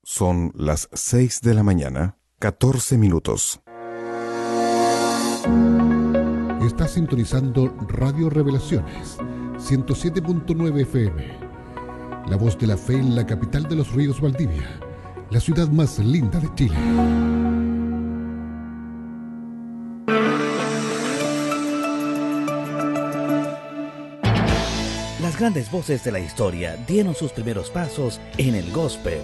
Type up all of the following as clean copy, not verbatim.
Son las 6 de la mañana, 14 minutos. Está sintonizando Radio Revelaciones, 107.9 FM. La voz de la fe en la capital de los ríos, Valdivia, la ciudad más linda de Chile. Las grandes voces de la historia dieron sus primeros pasos en el gospel.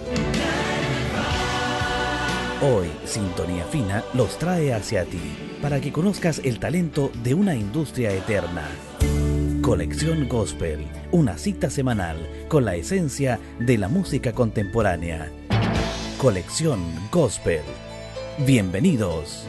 Hoy, Sintonía Fina los trae hacia ti, para que conozcas el talento de una industria eterna. Colección Gospel, una cita semanal con la esencia de la música contemporánea. Colección Gospel. Bienvenidos.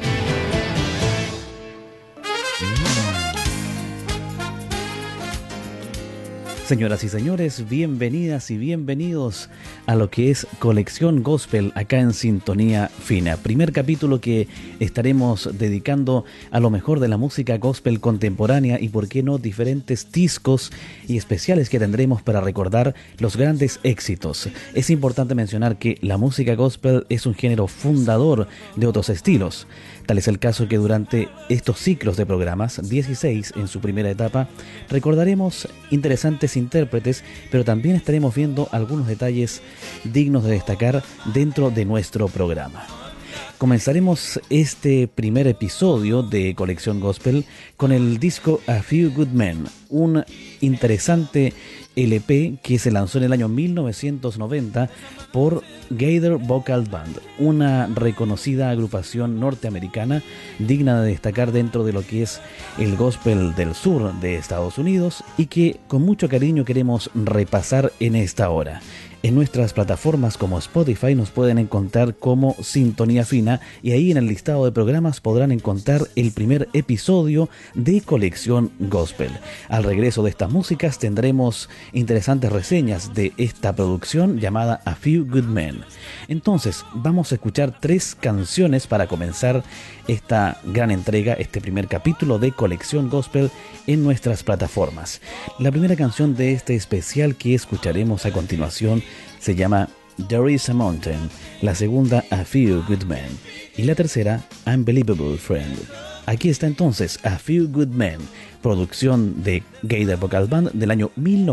Señoras y señores, bienvenidas y bienvenidos a lo que es Colección Gospel acá en Sintonía Fina. Primer capítulo que estaremos dedicando a lo mejor de la música gospel contemporánea y por qué no diferentes discos y especiales que tendremos para recordar los grandes éxitos. Es importante mencionar que la música gospel es un género fundador de otros estilos. Tal es el caso que durante estos ciclos de programas, 16 en su primera etapa, recordaremos interesantes intérpretes, pero también estaremos viendo algunos detalles dignos de destacar dentro de nuestro programa. Comenzaremos este primer episodio de Colección Gospel con el disco A Few Good Men, un interesante LP que se lanzó en el año 1990 por Gaither Vocal Band, una reconocida agrupación norteamericana digna de destacar dentro de lo que es el gospel del sur de Estados Unidos y que con mucho cariño queremos repasar en esta hora. En nuestras plataformas como Spotify nos pueden encontrar como Sintonía Fina y ahí en el listado de programas podrán encontrar el primer episodio de Colección Gospel. Al regreso de estas músicas tendremos interesantes reseñas de esta producción llamada A Few Good Men. Entonces vamos a escuchar 3 canciones para comenzar esta gran entrega, este primer capítulo de Colección Gospel en nuestras plataformas. La primera canción de este especial que escucharemos a continuación se llama There is a Mountain, la segunda A Few Good Men y la tercera Unbelievable Friend. Aquí está entonces A Few Good Men, producción de Gaither Vocal Band del año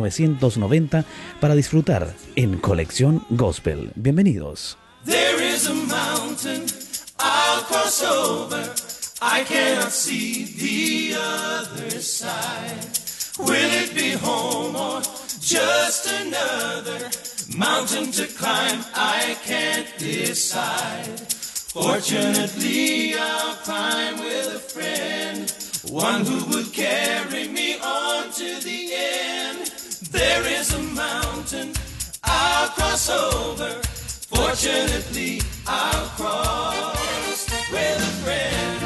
1990 para disfrutar en Colección Gospel. Bienvenidos. There is a mountain I'll cross over, I cannot see the other side. Will it be home or just another mountain to climb? I can't decide. Fortunately, I'll climb with a friend, one who would carry me on to the end. There is a mountain I'll cross over. Fortunately, I'll cross with a friend.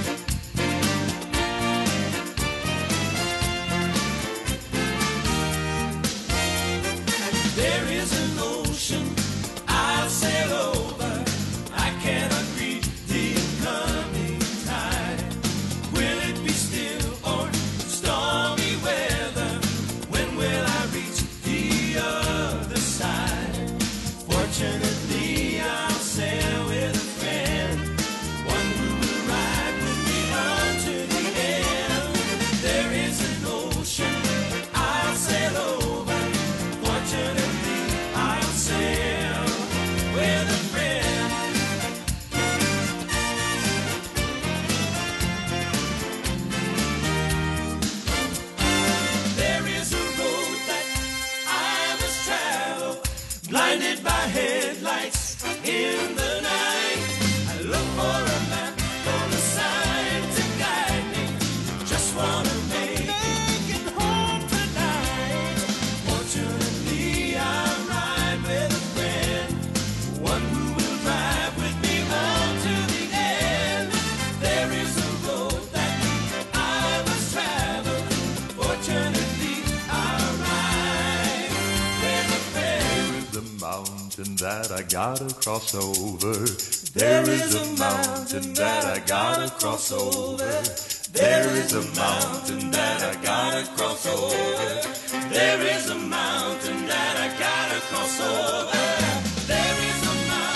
There is an ocean I'll sail over. I cannot reach the incoming tide. Will it be still or stormy weather? When will I reach the other side? Fortunately, I'll sail with a friend, one who will ride with me on to the end. There is an ocean I'll sail over. Fortunately, I'll sail with a friend. There is a road that I must travel, blinded by headlights in the night. I look for a map, for a sign to guide me. Just wanna make it home tonight. Fortunately, I'll ride with a friend, one who will drive with me on to the end. There is a road that I must travel. Fortunately, I'll ride with a friend. The mountain that I gotta cross over. There is a mountain that I gotta cross over. There is a mountain that I gotta cross over. There is a mountain that I gotta cross over. There is a mountain.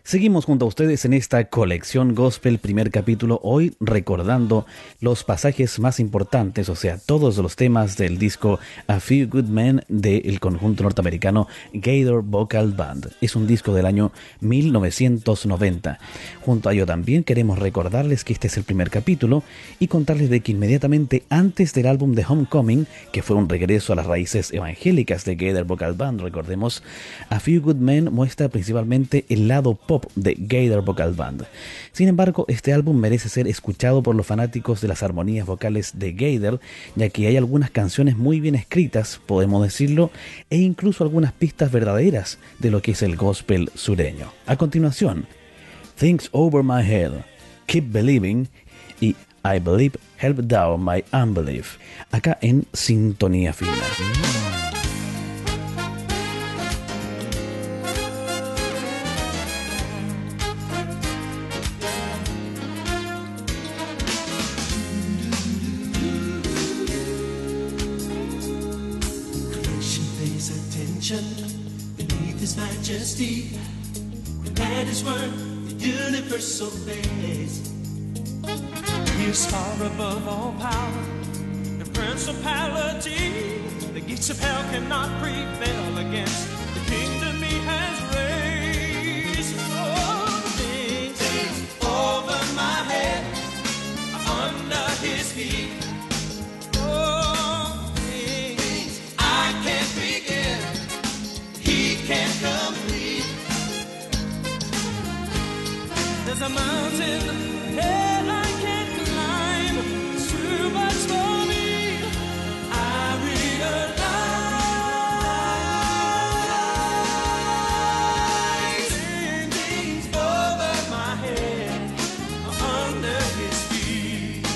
Seguimos junto a ustedes en esta colección gospel, primer capítulo, hoy recordando los pasajes más importantes, o sea, todos los temas del disco A Few Good Men del conjunto norteamericano Gaither Vocal Band. Es un disco del año 1990. Junto a ello también queremos recordarles que este es el primer capítulo y contarles de que inmediatamente antes del álbum de Homecoming, que fue un regreso a las raíces evangélicas de Gaither Vocal Band, recordemos, A Few Good Men muestra principalmente el lado pop de Gaither Vocal Band. Sin embargo, este álbum merece ser escuchado por los fanáticos de las armonías vocales de Gaither, ya que hay algunas canciones muy bien escritas, podemos decirlo, e incluso algunas pistas verdaderas de lo que es el gospel sureño. A continuación, Things Over My Head, Keep Believing y I Believe Help Down My Unbelief, acá en Sintonía Fina. Beneath His majesty, at His word, the universe obeys. He is far above all power and principality. The gates of hell cannot prevail against the kingdom He has raised. Oh, things over my head, under His feet. Oh, things I can't begin. Can't complete. There's a mountain that I can't climb. It's too much for me. I realize things over my head, under His feet.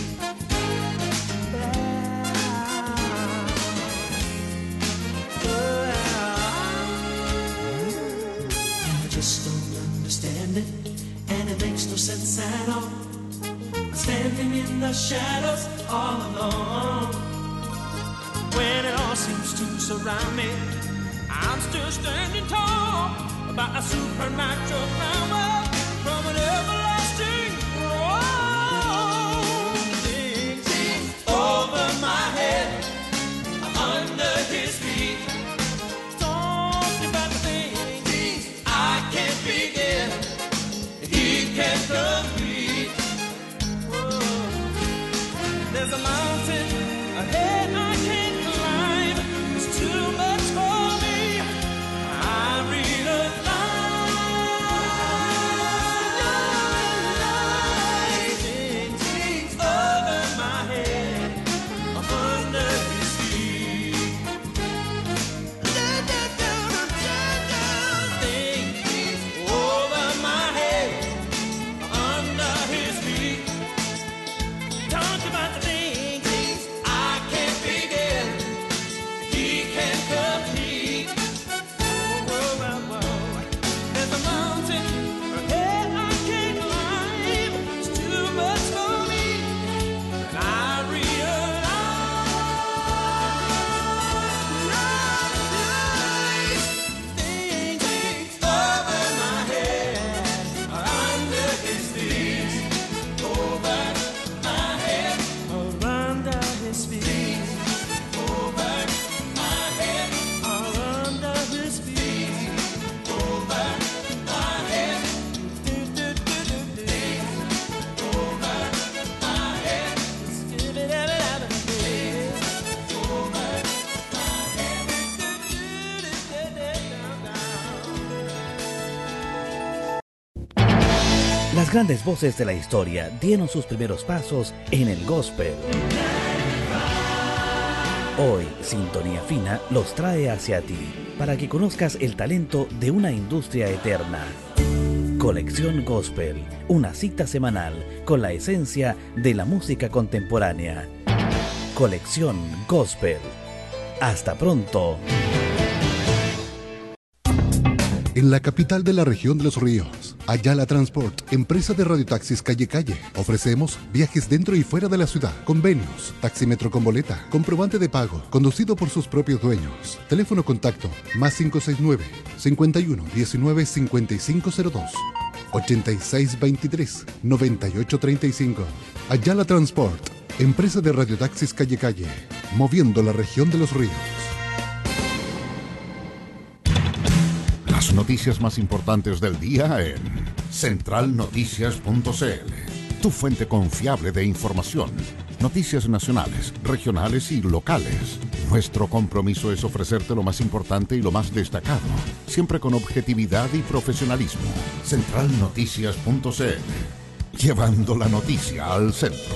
Just don't understand it, and it makes no sense at all. Standing in the shadows all alone. When it all seems to surround me, I'm still standing tall by a supernatural power from an everlasting throne. Things over my head, under His feet. Can't complete. Whoa. There's a mountain ahead I can't climb. It's too much for me. I realize things over my head, under His feet. Things over my head, under His feet. Talk about the things I can't begin. He can't complete. Whoa, whoa, whoa. There's a mountain ahead I can't climb. It's too much for me. And I realize things over my head, under His feet. Over my head, under His feet. Over my head, under His feet. Over my head, over my head, over Las grandes voces de la historia dieron sus primeros pasos en el gospel. Hoy, Sintonía Fina los trae hacia ti, para que conozcas el talento de una industria eterna. Colección Gospel, una cita semanal con la esencia de la música contemporánea. Colección Gospel. Hasta pronto. En la capital de la región de Los Ríos, Ayala Transport, empresa de radiotaxis Calle Calle. Ofrecemos viajes dentro y fuera de la ciudad, convenios, taxímetro con boleta, comprobante de pago, conducido por sus propios dueños. Teléfono contacto +569 51 19 5502. 8623-9835. Ayala Transport, empresa de radiotaxis Calle Calle, moviendo la región de los ríos. Las noticias más importantes del día en centralnoticias.cl. Tu fuente confiable de información. Noticias nacionales, regionales y locales. Nuestro compromiso es ofrecerte lo más importante y lo más destacado, siempre con objetividad y profesionalismo. Centralnoticias.cl. Llevando la noticia al centro.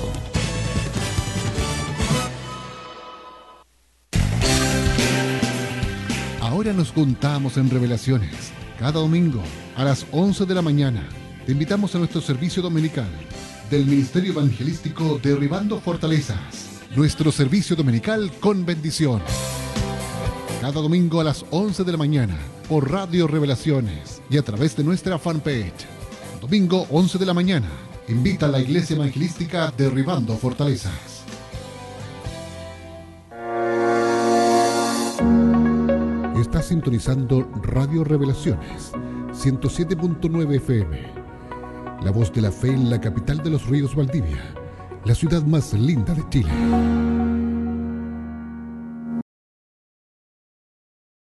Ahora nos juntamos en Revelaciones. Cada domingo a las 11 de la mañana te invitamos a nuestro servicio dominical del Ministerio Evangelístico Derribando Fortalezas. Nuestro servicio dominical con bendición. Cada domingo a las 11 de la mañana por Radio Revelaciones y a través de nuestra fanpage. Domingo 11 de la mañana. Invita a la Iglesia Evangelística Derribando Fortalezas. Estás sintonizando Radio Revelaciones 107.9 FM. La voz de la fe en la capital de los ríos Valdivia, la ciudad más linda de Chile.